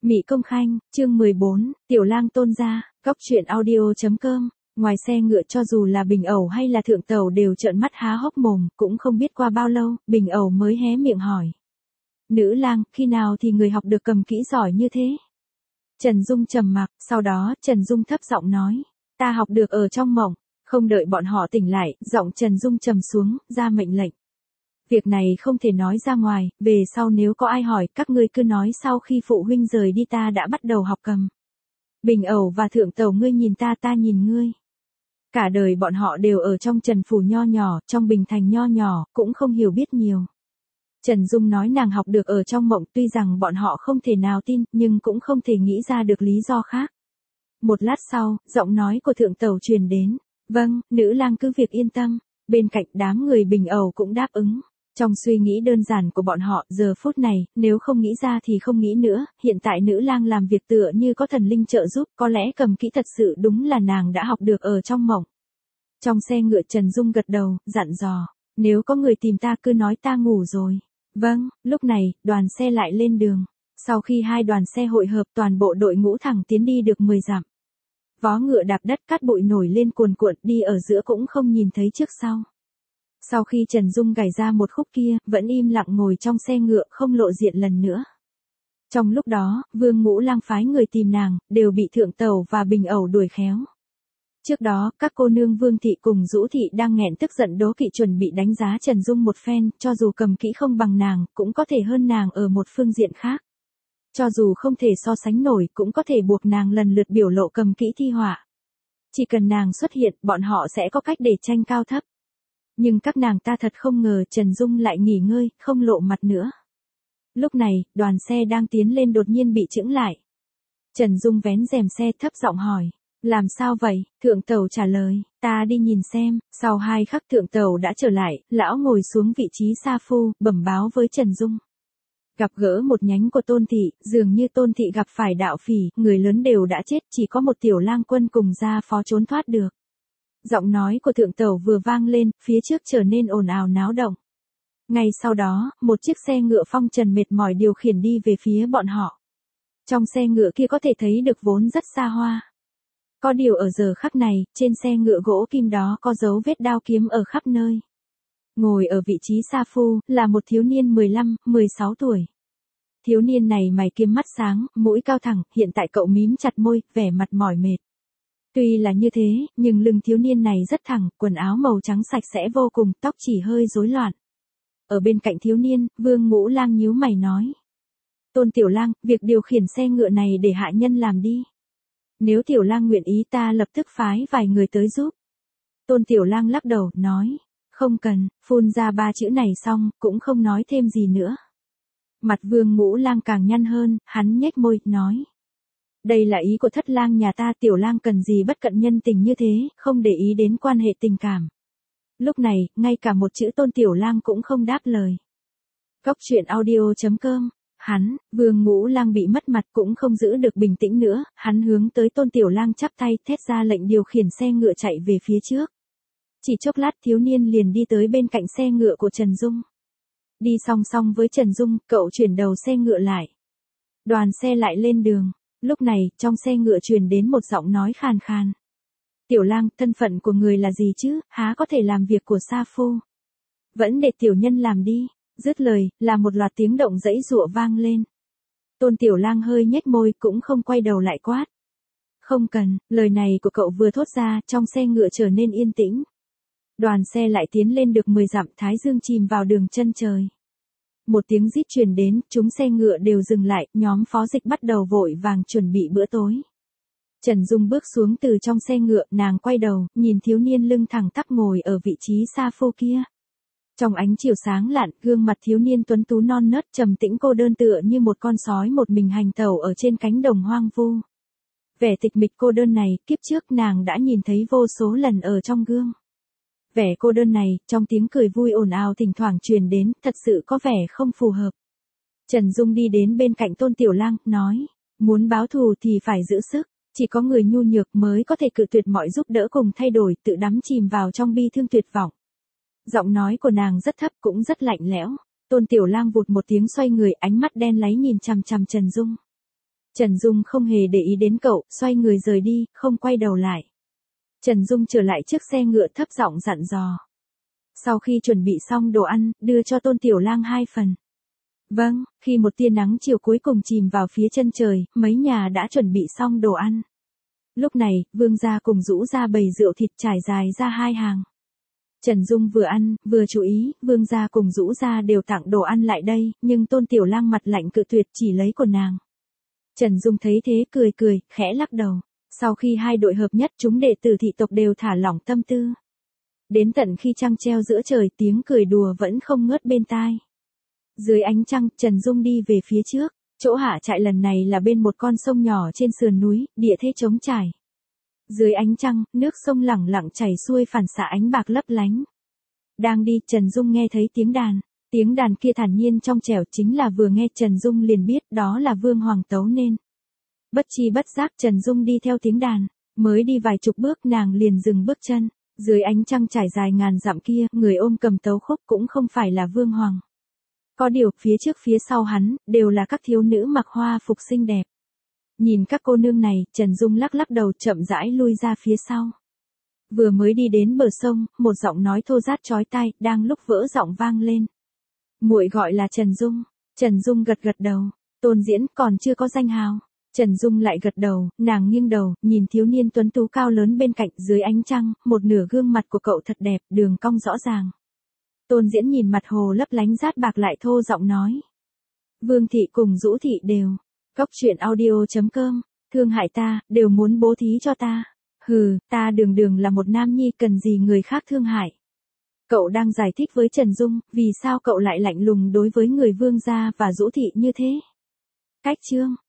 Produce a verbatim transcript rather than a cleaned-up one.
Mị Công Khanh, chương mười bốn, Tiểu Lang Tôn gia, góc truyện audio.com. Ngoài xe ngựa cho dù là Bình Ẩu hay là Thượng Tẩu đều trợn mắt há hốc mồm, cũng không biết qua bao lâu, Bình Ẩu mới hé miệng hỏi. Nữ lang, khi nào thì người học được cầm kỹ giỏi như thế? Trần Dung trầm mặc, sau đó Trần Dung thấp giọng nói. Ta học được ở trong mộng, không đợi bọn họ tỉnh lại, giọng Trần Dung trầm xuống, ra mệnh lệnh. Việc này không thể nói ra ngoài, về sau nếu có ai hỏi, các ngươi cứ nói sau khi phụ huynh rời đi ta đã bắt đầu học cầm. Bình Ẩu và Thượng Tẩu ngươi nhìn ta ta nhìn ngươi. Cả đời bọn họ đều ở trong Trần Phủ nho nhỏ, trong Bình Thành nho nhỏ, cũng không hiểu biết nhiều. Trần Dung nói nàng học được ở trong mộng, tuy rằng bọn họ không thể nào tin, nhưng cũng không thể nghĩ ra được lý do khác. Một lát sau, giọng nói của Thượng Tẩu truyền đến. Vâng, nữ lang cứ việc yên tâm. Bên cạnh đám người Bình Ẩu cũng đáp ứng. Trong suy nghĩ đơn giản của bọn họ, giờ phút này, nếu không nghĩ ra thì không nghĩ nữa, hiện tại nữ lang làm việc tựa như có thần linh trợ giúp, có lẽ cầm kỹ thật sự đúng là nàng đã học được ở trong mộng. Trong xe ngựa Trần Dung gật đầu, dặn dò, nếu có người tìm ta cứ nói ta ngủ rồi. Vâng, lúc này, đoàn xe lại lên đường. Sau khi hai đoàn xe hội hợp toàn bộ đội ngũ thẳng tiến đi được mười dặm. Vó ngựa đạp đất cát bụi nổi lên cuồn cuộn, đi ở giữa cũng không nhìn thấy trước sau. Sau khi Trần Dung gảy ra một khúc kia, vẫn im lặng ngồi trong xe ngựa không lộ diện lần nữa. Trong lúc đó, Vương Ngũ Lang phái người tìm nàng, đều bị Thượng Tẩu và Bình Ẩu đuổi khéo. Trước đó, các cô nương Vương Thị cùng Dũ Thị đang nghẹn tức giận đố kỵ chuẩn bị đánh giá Trần Dung một phen, cho dù cầm kỹ không bằng nàng, cũng có thể hơn nàng ở một phương diện khác. Cho dù không thể so sánh nổi, cũng có thể buộc nàng lần lượt biểu lộ cầm kỹ thi họa. Chỉ cần nàng xuất hiện, bọn họ sẽ có cách để tranh cao thấp. Nhưng các nàng ta thật không ngờ Trần Dung lại nghỉ ngơi, không lộ mặt nữa. Lúc này, đoàn xe đang tiến lên đột nhiên bị chững lại. Trần Dung vén rèm xe thấp giọng hỏi. Làm sao vậy? Thượng Tẩu trả lời. Ta đi nhìn xem. Sau hai khắc Thượng Tẩu đã trở lại, lão ngồi xuống vị trí sa phu, bẩm báo với Trần Dung. Gặp gỡ một nhánh của Tôn Thị, dường như Tôn Thị gặp phải đạo phỉ, người lớn đều đã chết, chỉ có một tiểu lang quân cùng gia phó trốn thoát được. Giọng nói của Thượng Tẩu vừa vang lên, phía trước trở nên ồn ào náo động. Ngay sau đó, một chiếc xe ngựa phong trần mệt mỏi điều khiển đi về phía bọn họ. Trong xe ngựa kia có thể thấy được vốn rất xa hoa. Có điều ở giờ khắc này, trên xe ngựa gỗ kim đó có dấu vết đao kiếm ở khắp nơi. Ngồi ở vị trí sa phu, là một thiếu niên mười lăm, mười sáu tuổi. Thiếu niên này mày kiếm mắt sáng, mũi cao thẳng, hiện tại cậu mím chặt môi, vẻ mặt mỏi mệt. Tuy là như thế, nhưng lưng thiếu niên này rất thẳng, quần áo màu trắng sạch sẽ vô cùng, tóc chỉ hơi rối loạn. Ở bên cạnh thiếu niên, Vương Ngũ Lang nhíu mày nói. Tôn Tiểu Lang, việc điều khiển xe ngựa này để hạ nhân làm đi. Nếu Tiểu Lang nguyện ý ta lập tức phái vài người tới giúp. Tôn Tiểu Lang lắc đầu, nói. Không cần, phun ra ba chữ này xong, cũng không nói thêm gì nữa. Mặt Vương Ngũ Lang càng nhăn hơn, hắn nhếch môi, nói. Đây là ý của thất lang nhà ta, Tiểu Lang cần gì bất cận nhân tình như thế, không để ý đến quan hệ tình cảm. Lúc này, ngay cả một chữ Tôn Tiểu Lang cũng không đáp lời. Góc truyện audio.com. Hắn, Vương Ngũ Lang bị mất mặt cũng không giữ được bình tĩnh nữa, hắn hướng tới Tôn Tiểu Lang chắp tay, thét ra lệnh điều khiển xe ngựa chạy về phía trước. Chỉ chốc lát thiếu niên liền đi tới bên cạnh xe ngựa của Trần Dung. Đi song song với Trần Dung, cậu chuyển đầu xe ngựa lại. Đoàn xe lại lên đường. Lúc này, trong xe ngựa truyền đến một giọng nói khàn khàn. Tiểu Lang, thân phận của người là gì chứ, há có thể làm việc của sa phu. Vẫn để tiểu nhân làm đi. Dứt lời, là một loạt tiếng động dãy giụa vang lên. Tôn Tiểu Lang hơi nhếch môi cũng không quay đầu lại quát. Không cần, lời này của cậu vừa thốt ra, trong xe ngựa trở nên yên tĩnh. Đoàn xe lại tiến lên được mười dặm, thái dương chìm vào đường chân trời. Một tiếng rít truyền đến, chúng xe ngựa đều dừng lại, nhóm phó dịch bắt đầu vội vàng chuẩn bị bữa tối. Trần Dung bước xuống từ trong xe ngựa, nàng quay đầu, nhìn thiếu niên lưng thẳng tắp ngồi ở vị trí sa phu kia. Trong ánh chiều sáng lạn, gương mặt thiếu niên tuấn tú non nớt trầm tĩnh cô đơn tựa như một con sói một mình hành tẩu ở trên cánh đồng hoang vu. Vẻ tịch mịch cô đơn này, kiếp trước nàng đã nhìn thấy vô số lần ở trong gương. Vẻ cô đơn này, trong tiếng cười vui ồn ào thỉnh thoảng truyền đến, thật sự có vẻ không phù hợp. Trần Dung đi đến bên cạnh Tôn Tiểu Lang, nói, muốn báo thù thì phải giữ sức, chỉ có người nhu nhược mới có thể cự tuyệt mọi giúp đỡ cùng thay đổi, tự đắm chìm vào trong bi thương tuyệt vọng. Giọng nói của nàng rất thấp cũng rất lạnh lẽo. Tôn Tiểu Lang vụt một tiếng xoay người, ánh mắt đen láy nhìn chằm chằm Trần Dung. Trần Dung không hề để ý đến cậu, xoay người rời đi, không quay đầu lại. Trần Dung trở lại chiếc xe ngựa thấp giọng dặn dò. Sau khi chuẩn bị xong đồ ăn, đưa cho Tôn Tiểu Lang hai phần. Vâng, khi một tia nắng chiều cuối cùng chìm vào phía chân trời, mấy nhà đã chuẩn bị xong đồ ăn. Lúc này, Vương gia cùng Dũ gia bày rượu thịt trải dài ra hai hàng. Trần Dung vừa ăn, vừa chú ý, Vương gia cùng Dũ gia đều tặng đồ ăn lại đây, nhưng Tôn Tiểu Lang mặt lạnh cự tuyệt chỉ lấy của nàng. Trần Dung thấy thế cười cười, khẽ lắc đầu. Sau khi hai đội hợp nhất, chúng đệ tử thị tộc đều thả lỏng tâm tư. Đến tận khi trăng treo giữa trời, tiếng cười đùa vẫn không ngớt bên tai. Dưới ánh trăng, Trần Dung đi về phía trước. Chỗ hạ trại lần này là bên một con sông nhỏ trên sườn núi, địa thế trống trải. Dưới ánh trăng, nước sông lẳng lặng chảy xuôi phản xạ ánh bạc lấp lánh. Đang đi, Trần Dung nghe thấy tiếng đàn. Tiếng đàn kia thản nhiên trong trẻo, chính là vừa nghe Trần Dung liền biết đó là Vương Hoàng tấu nên. Bất chi bất giác Trần Dung đi theo tiếng đàn, mới đi vài chục bước nàng liền dừng bước chân. Dưới ánh trăng trải dài ngàn dặm kia, người ôm cầm tấu khúc cũng không phải là Vương Hoàng. Có điều, phía trước phía sau hắn, đều là các thiếu nữ mặc hoa phục xinh đẹp. Nhìn các cô nương này, Trần Dung lắc lắc đầu chậm rãi lui ra phía sau. Vừa mới đi đến bờ sông, một giọng nói thô rát chói tai, đang lúc vỡ giọng vang lên. Muội gọi là Trần Dung. Trần Dung gật gật đầu. Tôn Diễn còn chưa có danh hào. Trần Dung lại gật đầu, nàng nghiêng đầu, nhìn thiếu niên tuấn tú cao lớn bên cạnh, dưới ánh trăng, một nửa gương mặt của cậu thật đẹp, đường cong rõ ràng. Tôn Diễn nhìn mặt hồ lấp lánh rát bạc lại thô giọng nói. Vương thị cùng Dũ thị đều. Cốc truyện audio chấm com, thương hại ta, đều muốn bố thí cho ta. Hừ, ta đường đường là một nam nhi, cần gì người khác thương hại. Cậu đang giải thích với Trần Dung, vì sao cậu lại lạnh lùng đối với người Vương gia và Dũ thị như thế. Cách chương.